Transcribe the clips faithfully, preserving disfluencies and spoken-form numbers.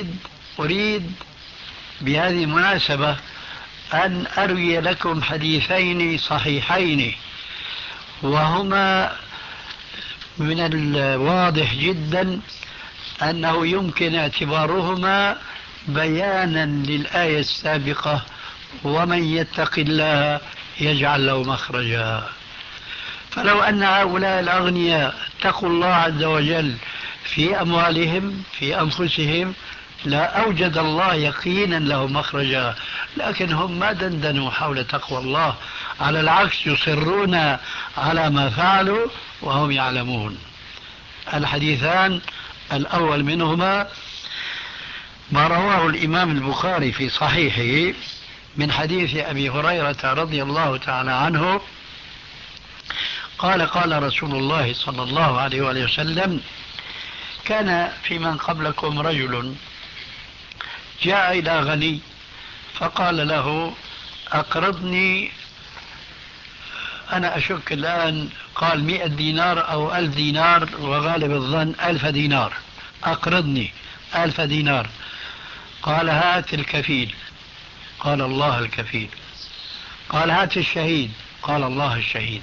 أريد أريد بهذه المناسبة أن أروي لكم حديثين صحيحين، وهما من الواضح جدا أنه يمكن اعتبارهما بيانا للآية السابقة: ومن يتق الله يجعل له مخرجا. فلو أن هؤلاء الأغنياء اتقوا الله عز وجل في أموالهم في أنفسهم لا أوجد الله يقينا له مخرجا، لكن هم ما دندنوا حول تقوى الله، على العكس يصرون على ما فعلوا وهم يعلمون. الحديثان الأول منهما ما رواه الإمام البخاري في صحيحه من حديث أبي هريرة رضي الله تعالى عنه قال: قال رسول الله صلى الله عليه وآله وسلم: كان في من قبلكم رجل جاء إلى غني فقال له: أقرضني، أنا أشك الآن قال مئة دينار أو ألف دينار، وغالب الظن ألف دينار، أقرضني ألف دينار. قال: هات الكفيل. قال: الله الكفيل. قال: هات الشهيد. قال: الله الشهيد.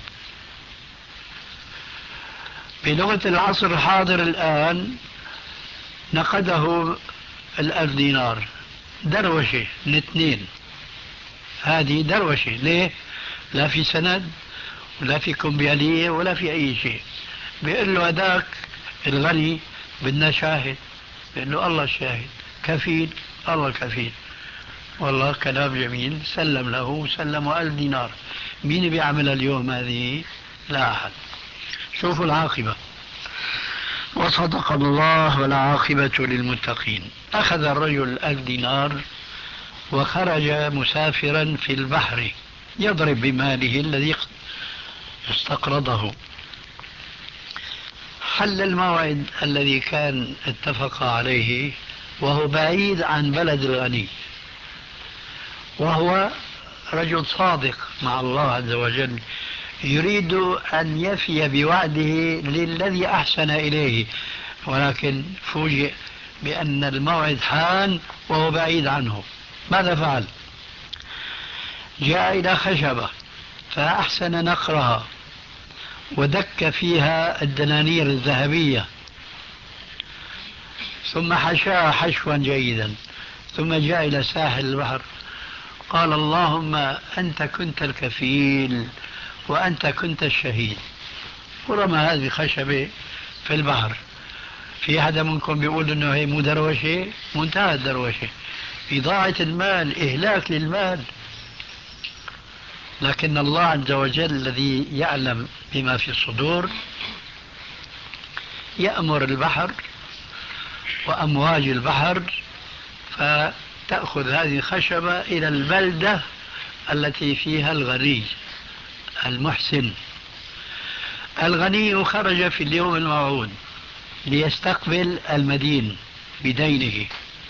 بلغة العصر الحاضر الآن نقده الألف دينار دروشة الاثنين، هذه دروشة. ليه؟ لا في سند ولا في كمبيالية ولا في أي شيء. بيقول له هذاك الغني بدنا شاهد، بيقول له الله الشاهد. كفيل، الله كفيل. والله كلام جميل، سلم له، سلمه ألف دينار. مين بيعمل اليوم هذه؟ لا أحد. شوفوا العاقبة. وصدق الله والعاقبة للمتقين. أخذ الرجل ألف دينار وخرج مسافرا في البحر يضرب بماله الذي استقرضه. حل الموعد الذي كان اتفق عليه وهو بعيد عن بلد الغني، وهو رجل صادق مع الله عز وجل، يريد أن يفي بوعده للذي أحسن إليه، ولكن فوجئ بأن الموعد حان وهو بعيد عنه. ماذا فعل؟ جاء إلى خشبة فأحسن نقرها ودك فيها الدنانير الذهبية، ثم حشاها حشوا جيدا، ثم جاء إلى ساحل البحر قال: اللهم أنت كنت الكفيل وأنت كنت الشهيد، ورمى هذه الخشبة في البحر. في أحد منكم بيقول إنه هي مو دروشة؟ منتهى الدروشة، إضاعة المال، إهلاك للمال. لكن الله عز وجل الذي يعلم بما في الصدور يأمر البحر وأمواج البحر فتأخذ هذه الخشبة إلى البلدة التي فيها الغني المحسن. الغني خرج في اليوم الموعود ليستقبل المدين بدينه،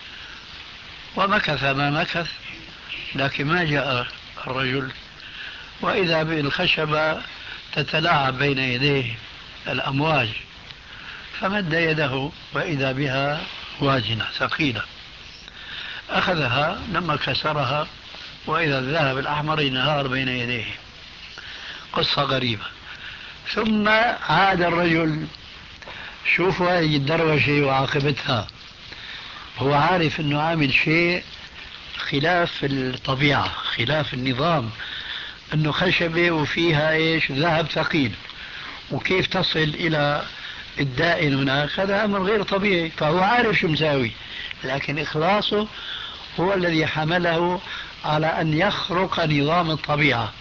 ومكث ما مكث، لكن ما جاء الرجل، وإذا بالخشبة تتلاعب بين يديه الأمواج، فمد يده وإذا بها واجنة ثقيلة، أخذها لما كسرها وإذا الذهب الأحمر ينهار بين يديه. قصة غريبة. ثم عاد الرجل، شوفوا هذه الدروشة وعاقبتها، هو عارف أنه عامل شيء خلاف الطبيعة خلاف النظام، أنه خشبة وفيها إيش؟ ذهب ثقيل، وكيف تصل إلى الدائن هناك؟ هذا أمر غير طبيعي، فهو عارف شو مساوي، لكن إخلاصه هو الذي حمله على أن يخرق نظام الطبيعة،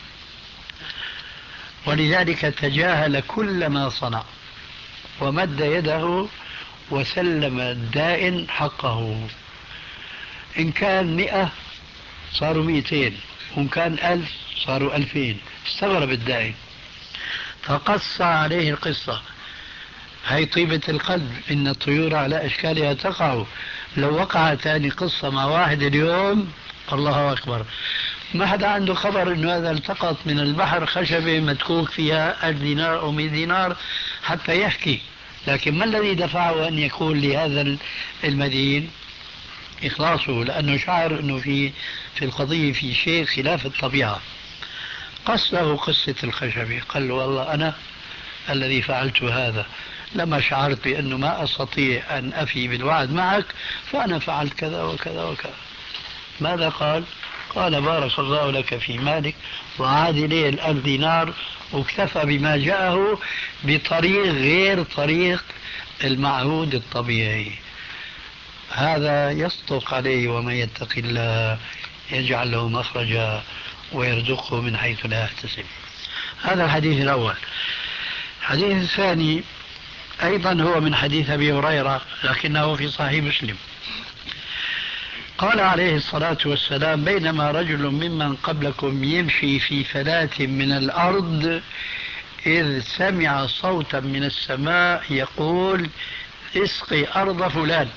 ولذلك تجاهل كل ما صنع ومد يده وسلم الدائن حقه. إن كان مئة صاروا مئتين، وإن كان ألف صاروا ألفين. استغرب الدائن فقص عليه القصة. هي طيبة القلب، إن الطيور على أشكالها تقع، لو وقع ثاني قصة مع واحد اليوم الله أكبر. ما حدا عنده خبر إنه هذا التقط من البحر خشبة مدكوك فيها ألف دينار أو مئة دينار حتى يحكي، لكن ما الذي دفعه أن يقول لهذا المدين؟ إخلاصه، لأنه شعر أنه في في القضية في شيء خلاف الطبيعة. قص له قصة الخشبة، قال له والله أنا الذي فعلت هذا لما شعرت بأنه ما أستطيع أن أفي بالوعد معك، فأنا فعلت كذا وكذا وكذا. ماذا قال؟ قال بارك الله لك في مالك، وعاد إليه الألف دينار، واكتفى بما جاءه بطريق غير طريق المعهود الطبيعي. هذا يصدق عليه، ومن يتق الله يجعل له مخرجا ويرزقه من حيث لا يحتسب. هذا الحديث الأول. الحديث الثاني أيضا هو من حديث أبي هريرة، لكنه في صحيح مسلم. قال عليه الصلاة والسلام: بينما رجل ممن قبلكم يمشي في فلاة من الأرض إذ سمع صوتا من السماء يقول: اسقي أرض فلان.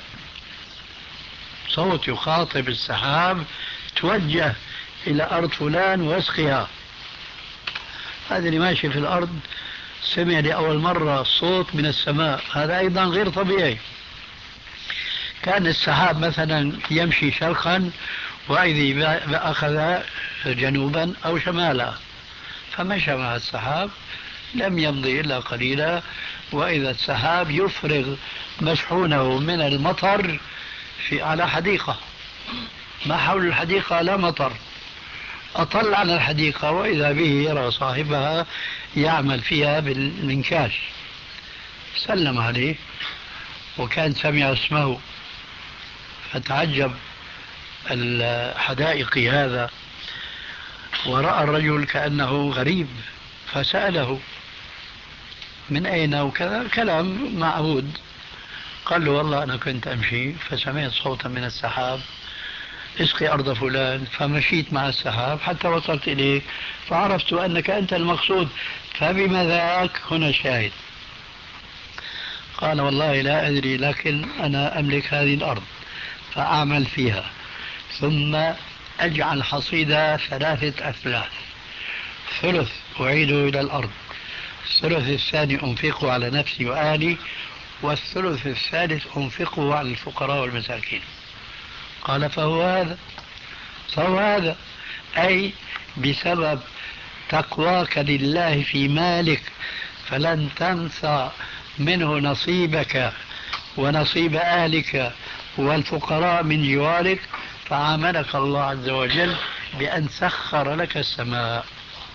صوت يخاطب السحاب: توجه إلى أرض فلان واسقيها. هذا اللي ماشي في الأرض سمع لأول مرة صوت من السماء، هذا أيضا غير طبيعي. كان السحاب مثلا يمشي شرقا وإذا أخذ جنوبا أو شمالا، فمشى مع السحاب، لم يمضي إلا قليلا وإذا السحاب يفرغ مشحونه من المطر في على حديقة، ما حول الحديقة لا مطر، أطل على الحديقة وإذا به يرى صاحبها يعمل فيها بالمنكاش. سلم عليه وكان سمع اسمه، فتعجب الحدائق هذا ورأى الرجل كأنه غريب، فسأله من أين وكذا، كلام معهود. قال له: والله أنا كنت أمشي فسمعت صوتا من السحاب: اسقي أرض فلان، فمشيت مع السحاب حتى وصلت إليك فعرفت أنك أنت المقصود، فبما ذاك هنا شاهد. قال: والله لا أدري، لكن أنا أملك هذه الأرض فأعمل فيها، ثم أجعل حصيدة ثلاثة أثلاث، ثلث أعيده إلى الأرض، الثلث الثاني أنفقه على نفسي وأهلي، والثلث الثالث أنفقه على الفقراء والمساكين. قال: فهو هذا فهو هذا أي بسبب تقواك لله في مالك فلن تنسى منه نصيبك ونصيب أهلك والفقراء من جوارك، فعاملك الله عز وجل بأن سخر لك السماء.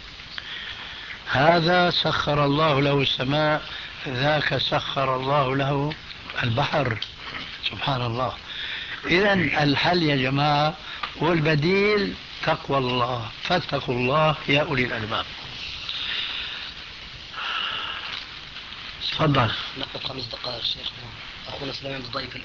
هذا سخر الله له السماء، ذاك سخر الله له البحر. سبحان الله. إذن الحل يا جماعة والبديل تقوى الله، فاتقوا الله يا أولي الألباب. تفضل. ناخذ خمس دقائق شيخنا، أخونا سليمان بالضيف.